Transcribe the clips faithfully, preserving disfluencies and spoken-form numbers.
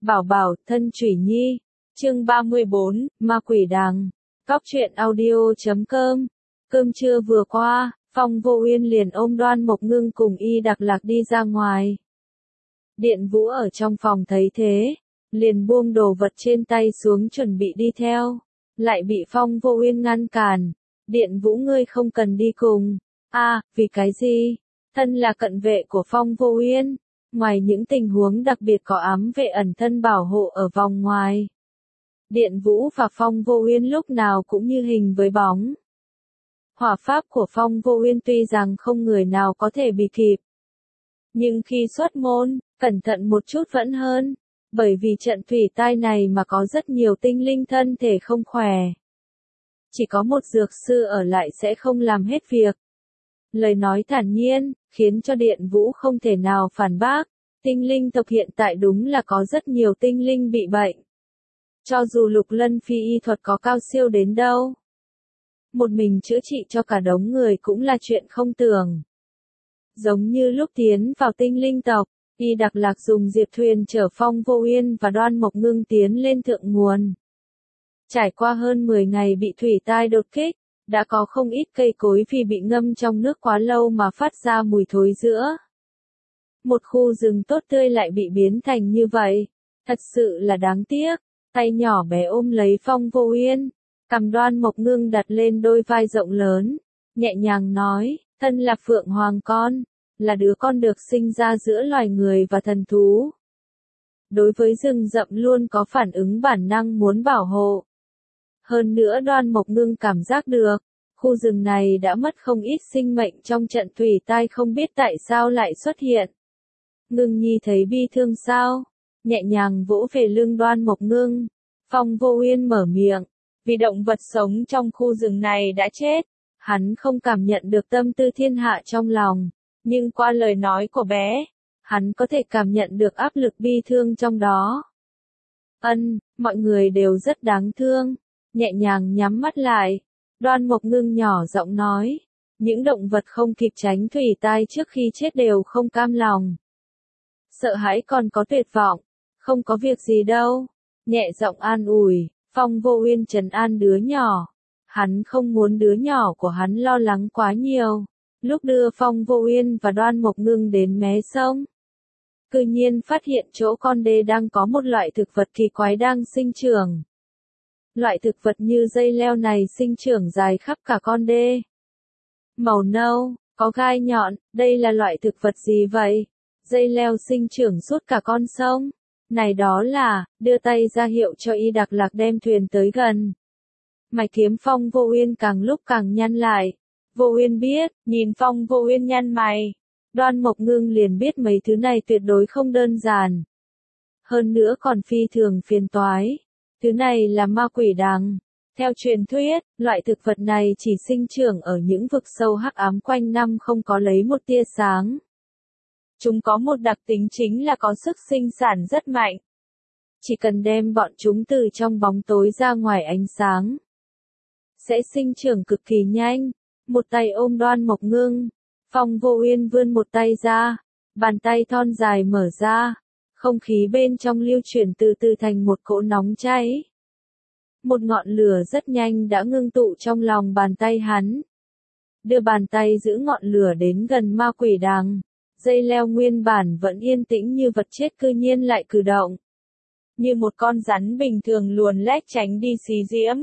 Bảo bảo, thân Trủy Nhi. Chương ba mươi bốn, Ma Quỷ Đằng. Cóc truyện audio chấm com. Cơm trưa vừa qua, Phong Vô Uyên liền ôm Đoan Mộc Ngưng cùng Y Đặc Lạc đi ra ngoài. Điện Vũ ở trong phòng thấy thế, liền buông đồ vật trên tay xuống chuẩn bị đi theo, lại bị Phong Vô Uyên ngăn cản. Điện Vũ, ngươi không cần đi cùng. A, à, vì cái gì? Thân là cận vệ của Phong Vô Uyên, ngoài những tình huống đặc biệt có ám vệ ẩn thân bảo hộ ở vòng ngoài, Điện Vũ và Phong Vô Uyên lúc nào cũng như hình với bóng. Hỏa pháp của Phong Vô Uyên tuy rằng không người nào có thể bị kịp, nhưng khi xuất môn, cẩn thận một chút vẫn hơn, bởi vì trận thủy tai này mà có rất nhiều tinh linh thân thể không khỏe. Chỉ có một dược sư ở lại sẽ không làm hết việc. Lời nói thản nhiên, khiến cho Điện Vũ không thể nào phản bác. Tinh linh tộc hiện tại đúng là có rất nhiều tinh linh bị bệnh. Cho dù Lục Lân Phi y thuật có cao siêu đến đâu, một mình chữa trị cho cả đống người cũng là chuyện không tưởng. Giống như lúc tiến vào tinh linh tộc, Y Đặc Lạc dùng diệp thuyền chở Phong Vô Uyên và Đoan Mộc Ngưng tiến lên thượng nguồn. Trải qua hơn mười ngày bị thủy tai đột kích, đã có không ít cây cối vì bị ngâm trong nước quá lâu mà phát ra mùi thối rữa. Một khu rừng tốt tươi lại bị biến thành như vậy, thật sự là đáng tiếc. Tay nhỏ bé ôm lấy Phong Vô Uyên, cầm Đoan Mộc Ngưng đặt lên đôi vai rộng lớn, nhẹ nhàng nói, thân là Phượng Hoàng con, là đứa con được sinh ra giữa loài người và thần thú. Đối với rừng rậm luôn có phản ứng bản năng muốn bảo hộ. Hơn nữa Đoan Mộc Ngưng cảm giác được, khu rừng này đã mất không ít sinh mệnh trong trận thủy tai, không biết tại sao lại xuất hiện. Ngưng Nhi thấy bi thương sao? Nhẹ nhàng vỗ về lưng Đoan Mộc Ngưng. Phong Vô Uyên mở miệng, vì động vật sống trong khu rừng này đã chết, hắn không cảm nhận được tâm tư thiên hạ trong lòng, nhưng qua lời nói của bé, hắn có thể cảm nhận được áp lực bi thương trong đó. Ân, mọi người đều rất đáng thương. Nhẹ nhàng nhắm mắt lại, Đoan Mộc Ngưng nhỏ giọng nói, những động vật không kịp tránh thủy tai trước khi chết đều không cam lòng. Sợ hãi còn có tuyệt vọng, không có việc gì đâu. Nhẹ giọng an ủi, Phong Vô Uyên trấn an đứa nhỏ. Hắn không muốn đứa nhỏ của hắn lo lắng quá nhiều. Lúc đưa Phong Vô Uyên và Đoan Mộc Ngưng đến mé sông, cư nhiên phát hiện chỗ con đê đang có một loại thực vật kỳ quái đang sinh trưởng. Loại thực vật như dây leo này sinh trưởng dài khắp cả con đê. Màu nâu, có gai nhọn, đây là loại thực vật gì vậy? Dây leo sinh trưởng suốt cả con sông. Này đó là, đưa tay ra hiệu cho Y Đặc Lạc đem thuyền tới gần. Mày kiếm Phong Vô Uyên càng lúc càng nhăn lại. Vô Uyên biết, nhìn Phong Vô Uyên nhăn mày, Đoan Mộc Ngưng liền biết mấy thứ này tuyệt đối không đơn giản. Hơn nữa còn phi thường phiền toái. Thứ này là ma quỷ đằng. Theo truyền thuyết, loại thực vật này chỉ sinh trưởng ở những vực sâu hắc ám quanh năm không có lấy một tia sáng. Chúng có một đặc tính chính là có sức sinh sản rất mạnh. Chỉ cần đem bọn chúng từ trong bóng tối ra ngoài ánh sáng, sẽ sinh trưởng cực kỳ nhanh. Một tay ôm Đoan Mộc Ngưng, Phong Vô Uyên vươn một tay ra, bàn tay thon dài mở ra, không khí bên trong lưu chuyển từ từ thành một cỗ nóng cháy. Một ngọn lửa rất nhanh đã ngưng tụ trong lòng bàn tay hắn. Đưa bàn tay giữ ngọn lửa đến gần ma quỷ đằng. Dây leo nguyên bản vẫn yên tĩnh như vật chết cư nhiên lại cử động. Như một con rắn bình thường luồn lách tránh đi xí diễm.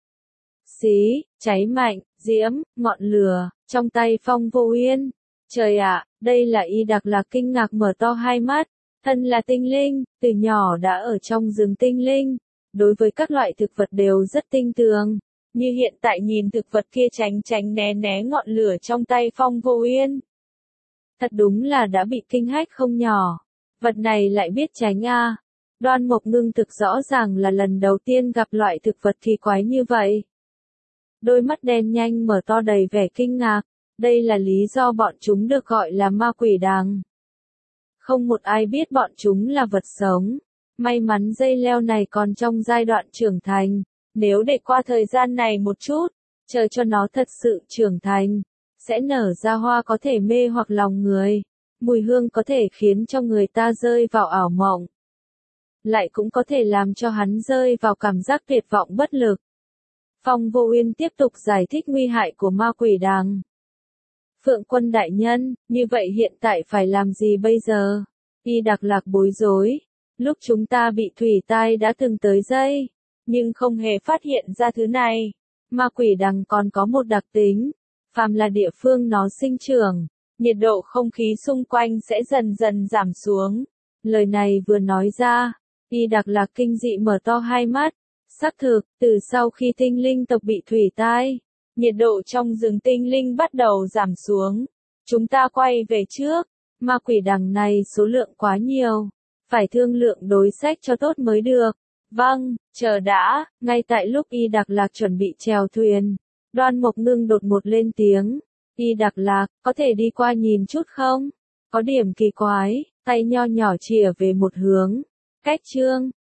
Xí, cháy mạnh, diễm, ngọn lửa, trong tay Phong Vô Uyên. Trời ạ, đây là Y Đặc Lạc kinh ngạc mở to hai mắt. Thân là tinh linh, từ nhỏ đã ở trong rừng tinh linh. Đối với các loại thực vật đều rất tinh tường. Như hiện tại nhìn thực vật kia tránh tránh né né ngọn lửa trong tay Phong Vô Uyên. Thật đúng là đã bị kinh hách không nhỏ. Vật này lại biết tránh a. À. Đoan Mộc Ngưng thực rõ ràng là lần đầu tiên gặp loại thực vật kỳ quái như vậy. Đôi mắt đen nhanh mở to đầy vẻ kinh ngạc. Đây là lý do bọn chúng được gọi là ma quỷ đằng. Không một ai biết bọn chúng là vật sống. May mắn dây leo này còn trong giai đoạn trưởng thành. Nếu để qua thời gian này một chút, chờ cho nó thật sự trưởng thành, sẽ nở ra hoa có thể mê hoặc lòng người. Mùi hương có thể khiến cho người ta rơi vào ảo mộng. lại cũng có thể làm cho hắn rơi vào cảm giác tuyệt vọng bất lực. Phong Vô Uyên tiếp tục giải thích nguy hại của ma quỷ đằng. Phượng Quân đại nhân, như vậy hiện tại phải làm gì bây giờ? Y Đặc Lạc bối rối. Lúc chúng ta bị thủy tai đã từng tới dây, nhưng không hề phát hiện ra thứ này. Ma quỷ đằng còn có một đặc tính, phàm là địa phương nó sinh trưởng, nhiệt độ không khí xung quanh sẽ dần dần giảm xuống. Lời này vừa nói ra, Y Đặc Lạc kinh dị mở to hai mắt. Xác thực, từ sau khi tinh linh tộc bị thủy tai, nhiệt độ trong rừng tinh linh bắt đầu giảm xuống. Chúng ta quay về trước, ma quỷ đằng này số lượng quá nhiều, phải thương lượng đối sách cho tốt mới được. Vâng, chờ đã, ngay tại lúc Y Đặc Lạc chuẩn bị chèo thuyền, Đoan Mộc Ngưng đột ngột lên tiếng. Y Đặc Lạc, có thể đi qua nhìn chút không? Có điểm kỳ quái, tay nho nhỏ chìa về một hướng. Cách chương